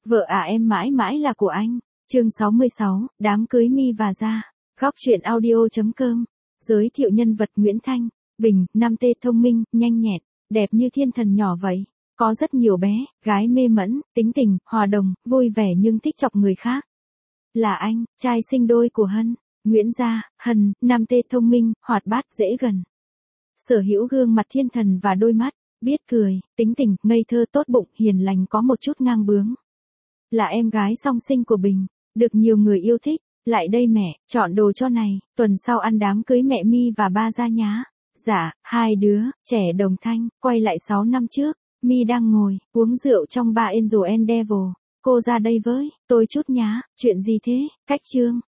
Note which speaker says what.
Speaker 1: Vợ à em mãi mãi là của anh. Chương 66, đám cưới Mi và Gia. Góc truyện audio.com. Giới thiệu nhân vật Nguyễn Thanh, Bình, 5T thông minh, nhanh nhẹn, đẹp như thiên thần nhỏ vậy. Có rất nhiều bé, gái mê mẫn, tính tình, hòa đồng, vui vẻ nhưng thích chọc người khác. Là anh, trai sinh đôi của Hân, Nguyễn Gia, Hân, 5T thông minh, hoạt bát, dễ gần. Sở hữu gương mặt thiên thần và đôi mắt, biết cười, tính tình, ngây thơ, tốt bụng, hiền lành, có một chút ngang bướng. Là em gái song sinh của Bình, được nhiều người yêu thích. Lại đây mẹ, chọn đồ cho này, tuần sau ăn đám cưới mẹ Mi và ba Gia nhá. Dạ, hai đứa, trẻ đồng thanh, quay lại 6 năm trước, Mi đang ngồi, uống rượu trong bar Angel and Devil. Cô ra đây với, tôi chút nhá, chuyện gì thế, cách chương,